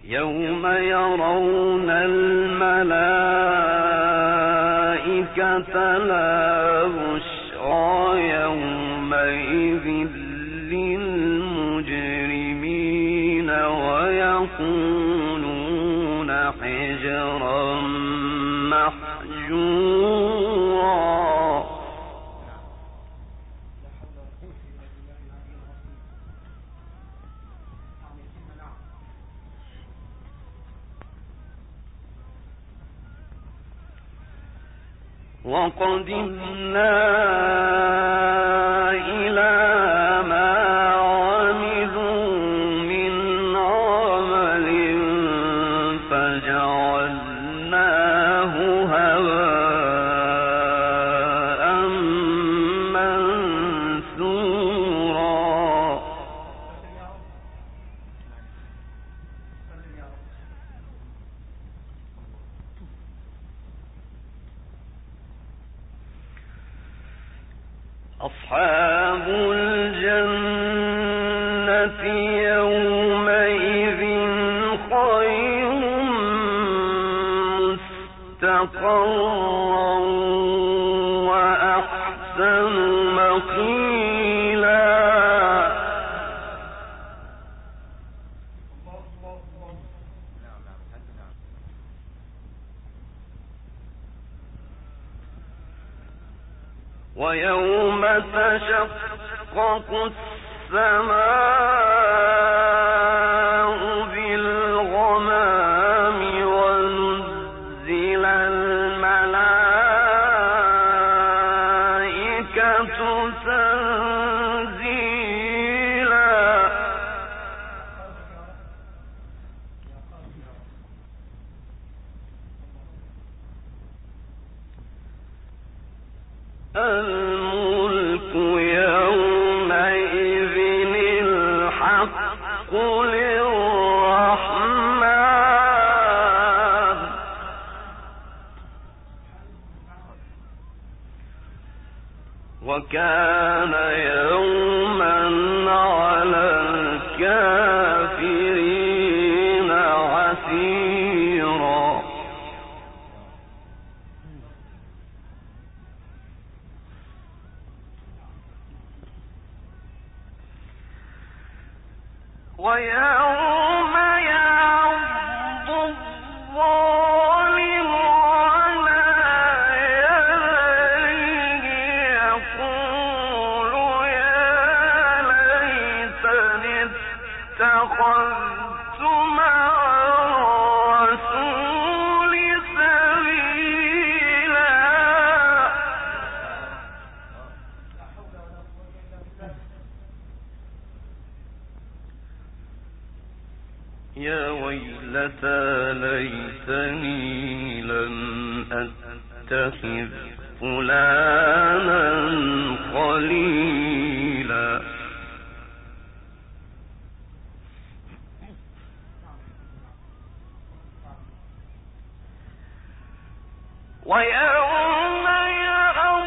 يوم يرون الملائكة لا بشرى يومئذ للمجرمين ويقولون حجرا محجورا. وقدمنا إلى ما عملوا من عمل فجعلناه هباء منثورا. أصحاب الجنة يومئذ خير مستقرا وأحسن مقيلا. ويوم تشقق السماء بالغمام ونزل الملائكة تنزيلا. الملك يومئذ الحق للرحمن وكان يوما على الكافرين عسيرا. ويوم يعض الظالم على يديه يقول يا ليتني اتخذت مع الرسول سبيلا. يا ويلتى ليتني لم أتخذ فلانا خليلا. ويوم يعض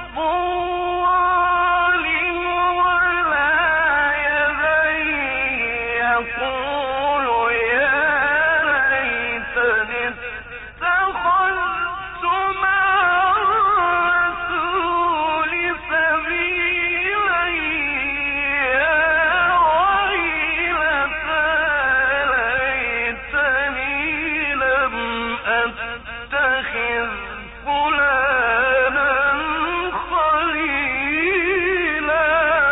الظالم على يديه يقول يا ليتني اتخذت مع الرسول سبيلا. يا ويلتى ليتني لم أتخذ فلانا خليلا.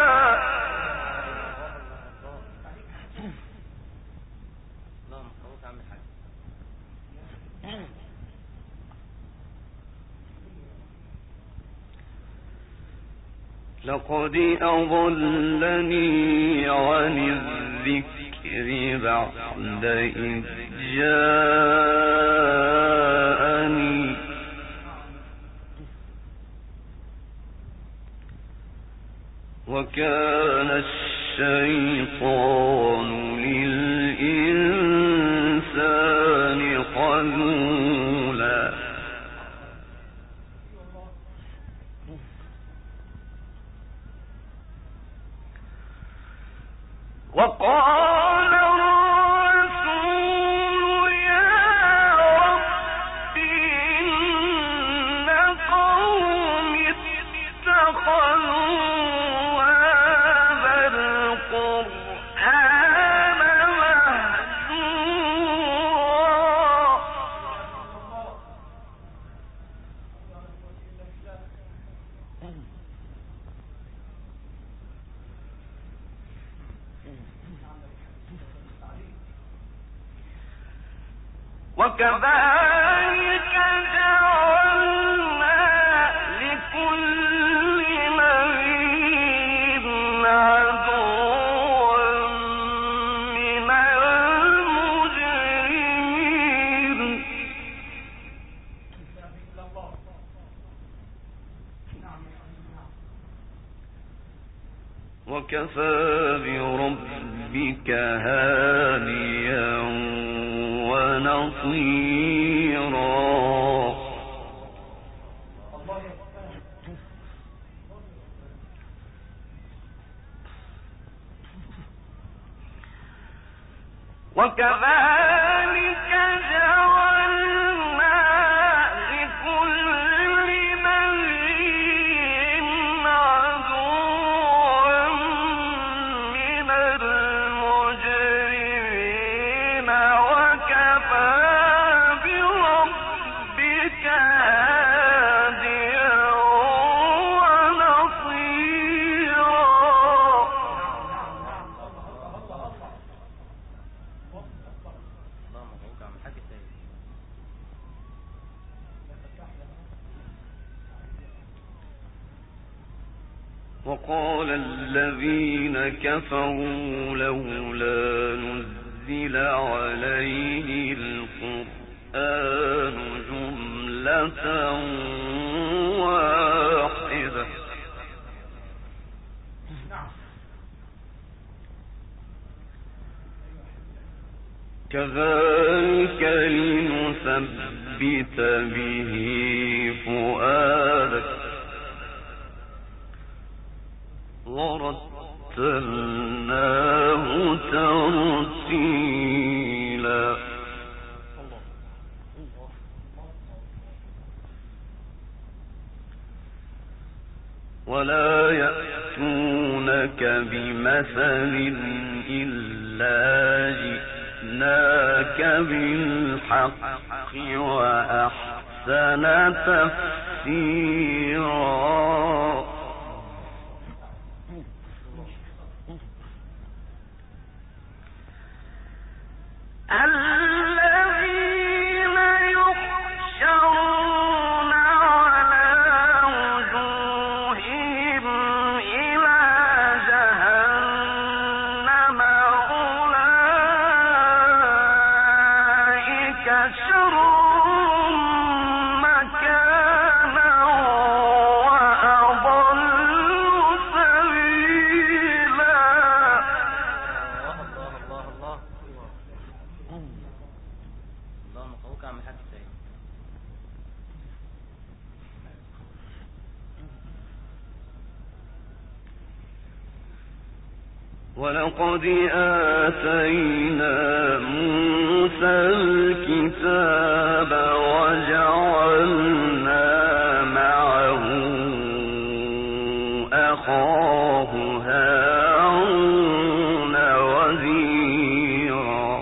لقد أضلني عن الذكر بعد إذ جاءني وكان الشيطان للإنسان خذولا. وقال الرسول وكذلك جعلنا لكل نبي عدوا من المجرمين وكفى بربك هاديا ونصيرا وكذلك جعلنا لكل نبي عدوا من المجرمين وكفى بربك هاديا ونصيرا وقال الذين كفروا لولا نزل عليه القرآن جملة واحدة كذلك لنثبت به فؤادك ورتلناه ترتيلا ولا يأتونك بمثل إلا جئناك بالحق وأحسن تفسيرا الذين يحشرون على وجوههم إلى جهنم أولئك شر مكانا وأضل سبيلا ولقد آتينا موسى الكتاب وجعلنا معه أخاه هارون وزيرا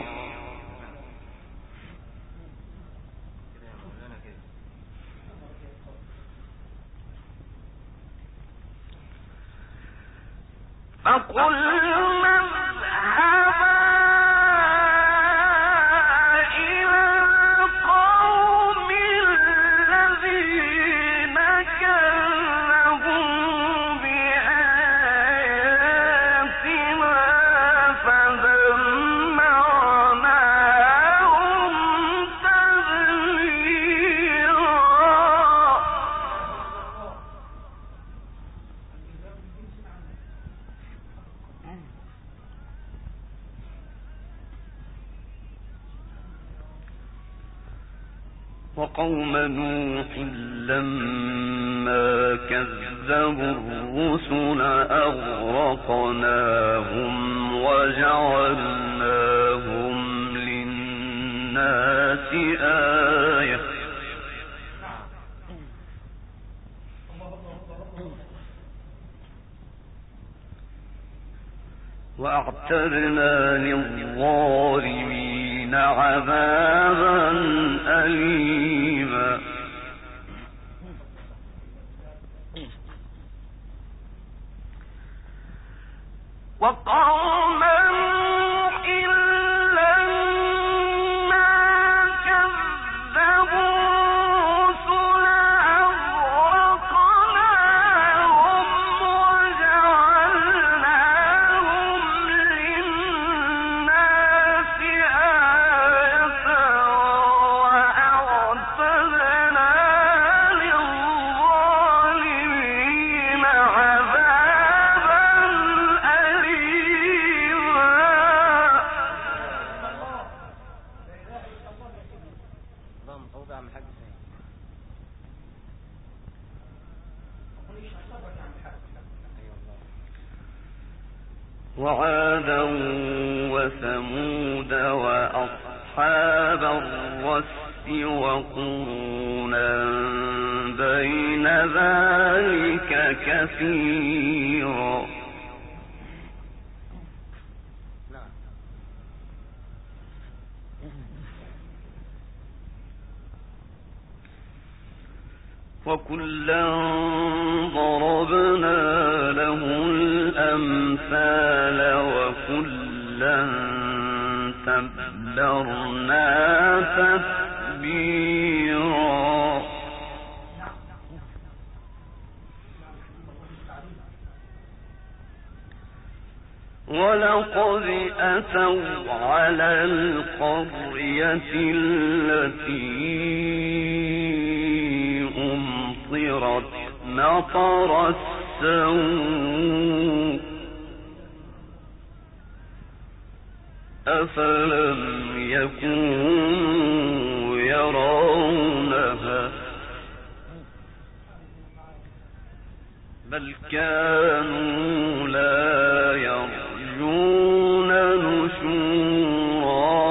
فقلنا اذهبا إلى القوم الذين كذبوا بآياتنا فدمرناهم تدميرا وقوم نوح لما كذبوا الرسل أغرقناهم وجعلناهم للناس آية وأعتدنا للظالمين عذابا أليما وقوم نوح لما كذبوا وعادا وثمود وأصحاب الرس وقرونا بين ذلك كثيرا. وكلا ضربنا له الأمثال وكلا تبرنا تتبيرا. ولقد أتوا على القرية التي أمطرت مطر السوء أفلم يكونوا يرونها بل كانوا لا يرجون نشورا.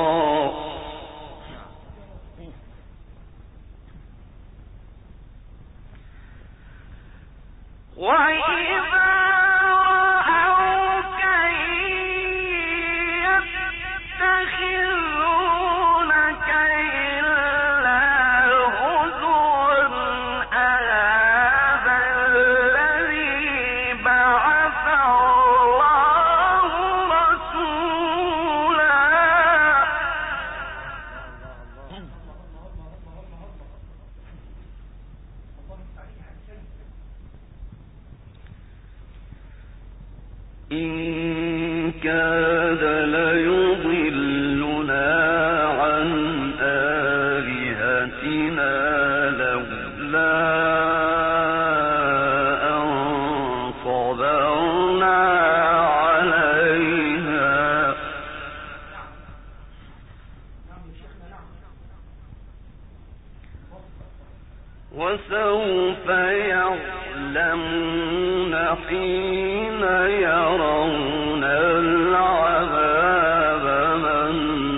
وإذا رأوك يتخذونك إلا هزوا أهذا الذي بعث الله رسولا. إن كاد ليضلنا عن آلهتنا لولا أن صبرنا عليها وسوف يعلمون حين يرون العذاب من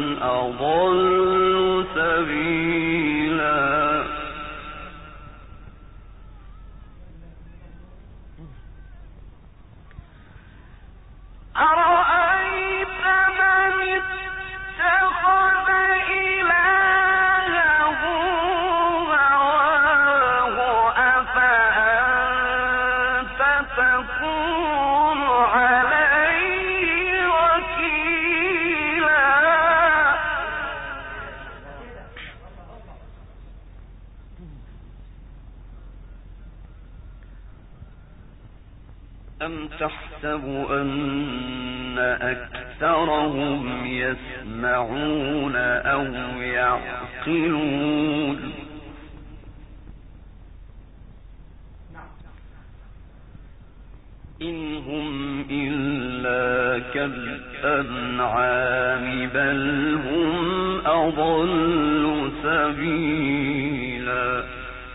أضل سبيلا. أرأيت من اتخذ إلهه هواه أفأنت تكون عليه وكيلا. أم تحسب أن أكثرهم يسمعون أو يعقلون إن هم إلا كالأنعام بل هم أضل سبيلا.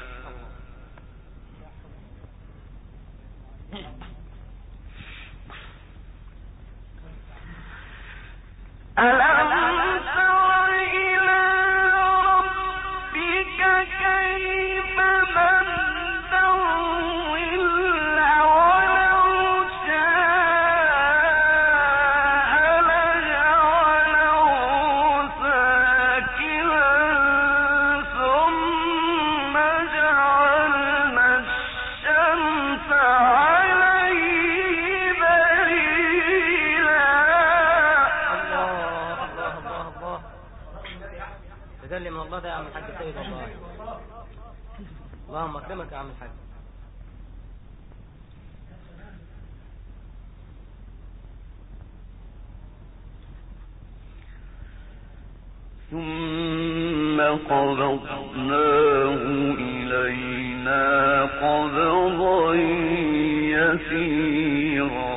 ألم تر إلى ربك كيف مد الظل ولو شاء لجعله ساكنا ثم جعلنا الشمس عليه دليلا. تكلم الله ده يا عم الحاج سيد والله. اللهم اكرمك يا عم الحاج. ثم قبضناه إلينا قبضا يسيرا.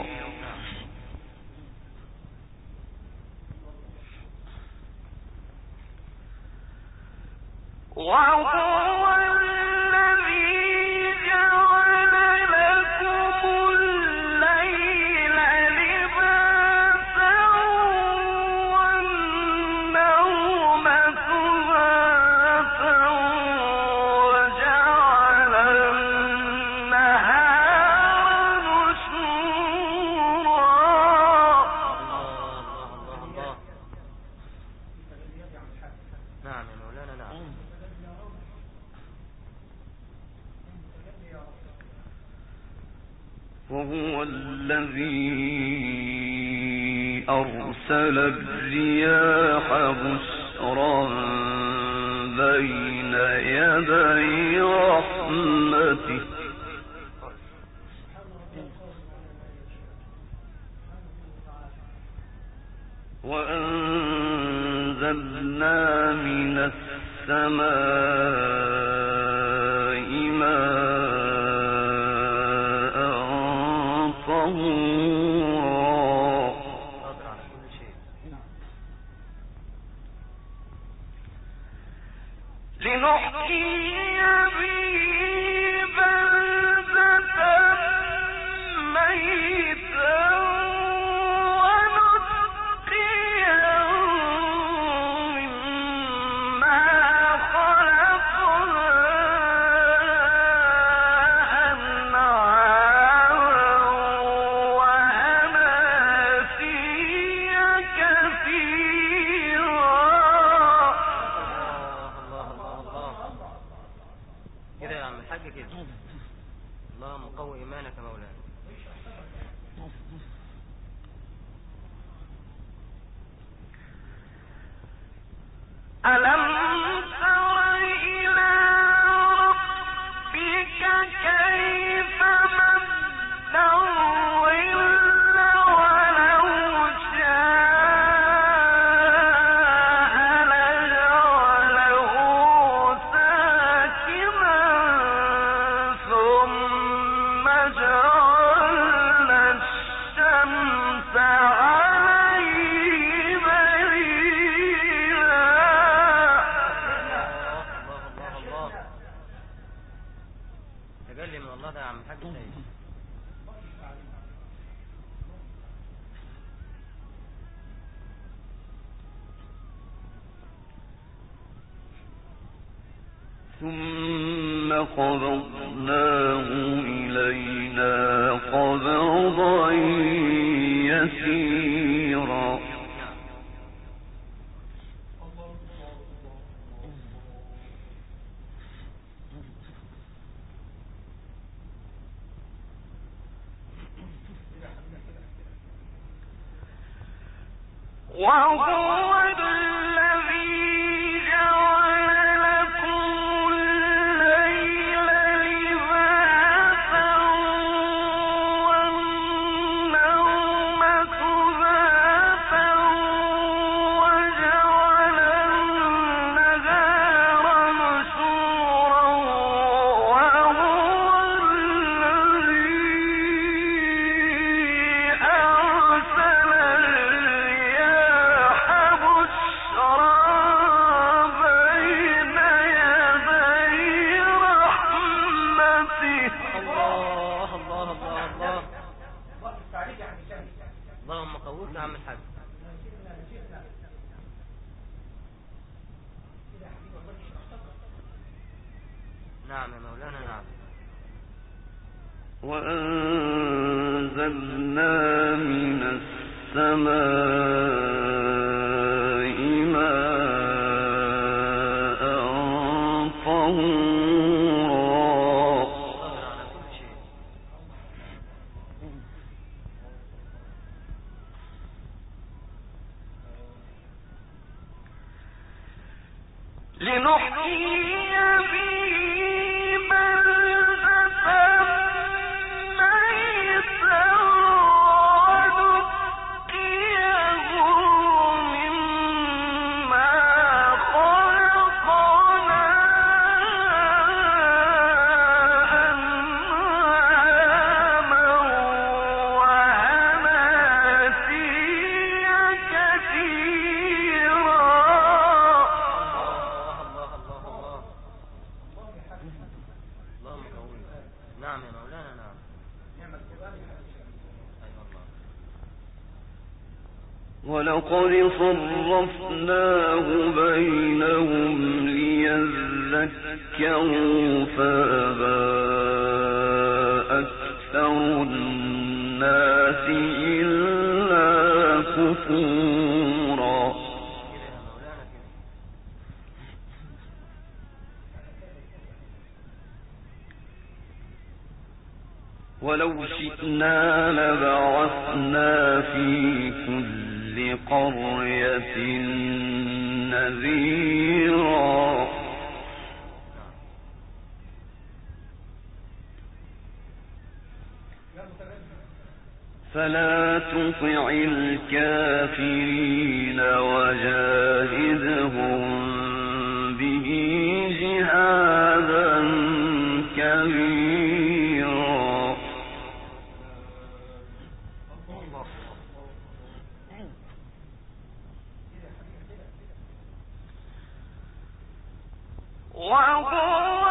وهو الذي جعل لكم الليل لباسا مولانا نعم. وهو الذي أرسل الرياح بشرا بين يدي رحمته وأنزلنا من السماء ماء طهورا قادر على كل شيء. لنحيي به بلدة ميتا ونسقيه مما خلقنا أنعاما وأناسيا كثيرا. الله الله الله كده يا عم الحاج كده. اللهم قوي إيمانك يا مولانا. ألم تر إلى ربك كيف مد الظل ولو شاء لجعله ساكنا ثم جعلنا الشمس عليه دليلا. الله تجلي من الله ده يا عم الحاج سيد. ثم قبضناه إلينا قبضا يسيرا. وهو الذي جعل لكم الليل لباسا والنوم سباتا وجعل النهار نشورا وهو الذي أرسل الرياح بشرا بين يدي رحمته. الله الله الله الله. اللهم قويك يا عم الحاج. نعم يا مولانا نعم. وأنزلنا من السماء ماء طهورا قادر على كل شيء. لنحيي به بلدة ميتا ونسقيه مما خلقنا أنعاما وأناسيا كثيرا. اللهم قويك. نعم يا مولانا نعم. أيوة الله. ولقد صرفناه بينهم ليذكروا فأبى أكثر الناس إلا كفورا. كده يا مولانا كده. ولو شئنا لبعثنا في كل قرية نذيرا فلا تطع الكافرين وجاهدهم به جهادا كبيرا وهو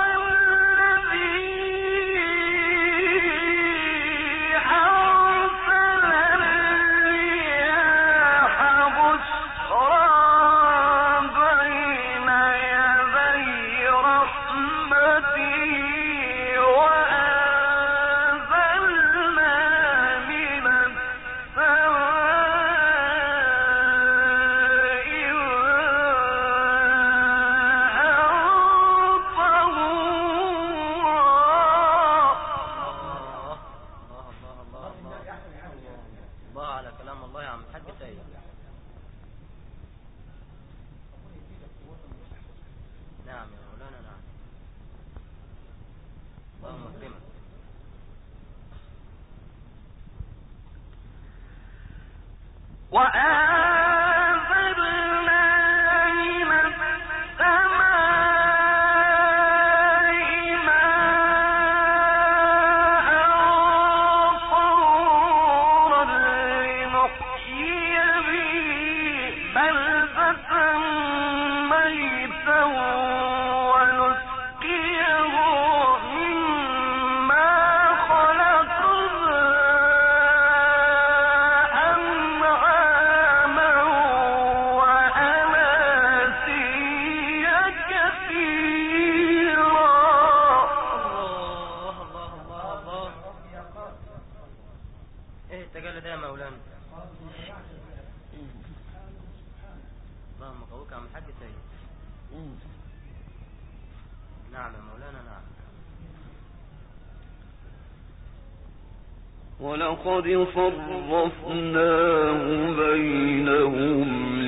ولقد صرفناه بينهم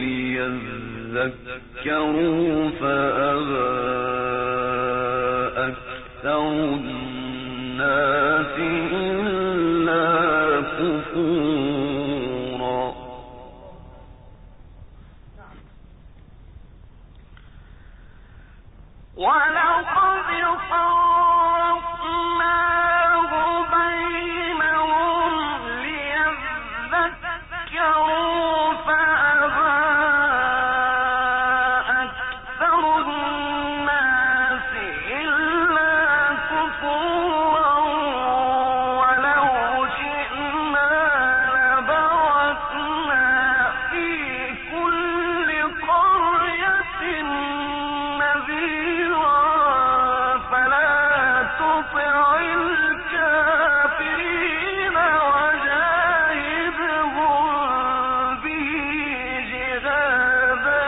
ليذكروا فأبى أكثر الناس إلا كفورا ولقد صرفناه بينهم ليذكروا فأبى أكثر الناس إلا كفورا ولو شئنا لبعثنا في كل قرية نذيرا فلا تطع الكافرين وجاهدهم به جهادا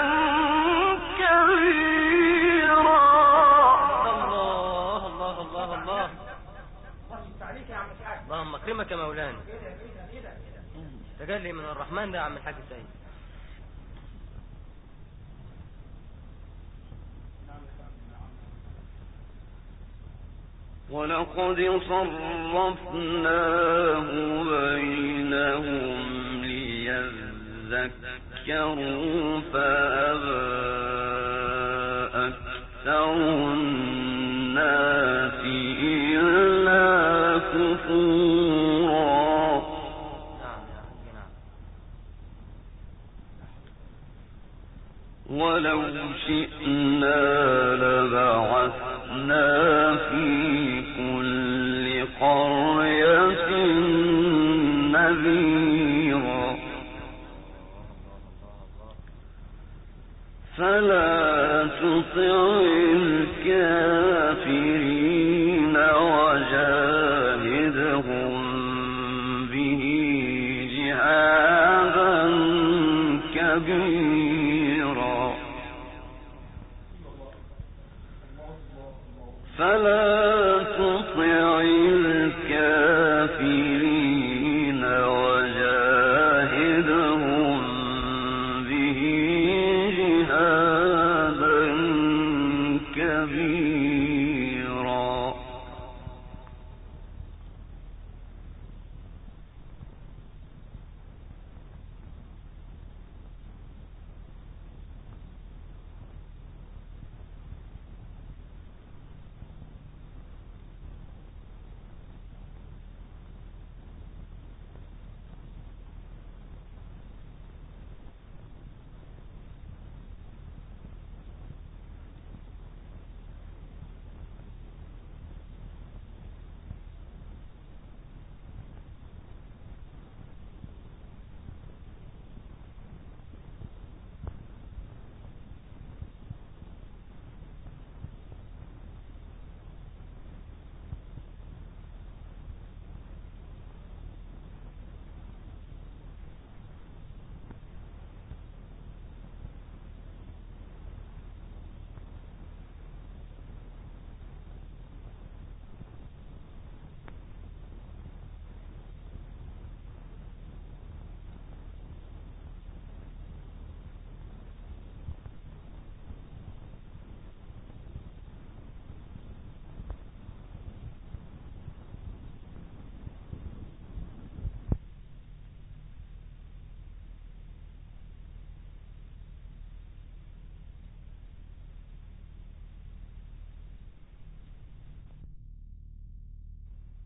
كبيرا. الله الله الله الله اللهم اكرمك يا مولانا. تجلي من الرحمن ده يا عم الحاج سيد. ولقد صرفناه بينهم ليذكروا فأبى أكثر الناس إلا كفورا ولو شئنا لبعثنا في كل قرية نذيرا فلا تطع الكافرين